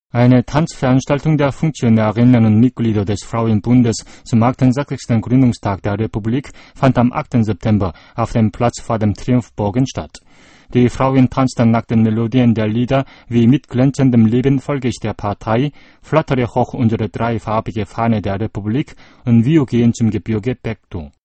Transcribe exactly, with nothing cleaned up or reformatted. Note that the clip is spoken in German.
Eine Tanzveranstaltung der Funktionärinnen und Mitglieder des Frauenbundes zum achtundsechzigsten Gründungstag der Republik fand am achten September auf dem Platz vor dem Triumphbogen statt. Die Frauen tanzten nach den Melodien der Lieder wie Mit glänzendem Leben folge ich der Partei, Flattere hoch unsere dreifarbige Fahne der Republik und Wir gehen zum Gebirge Baekdu.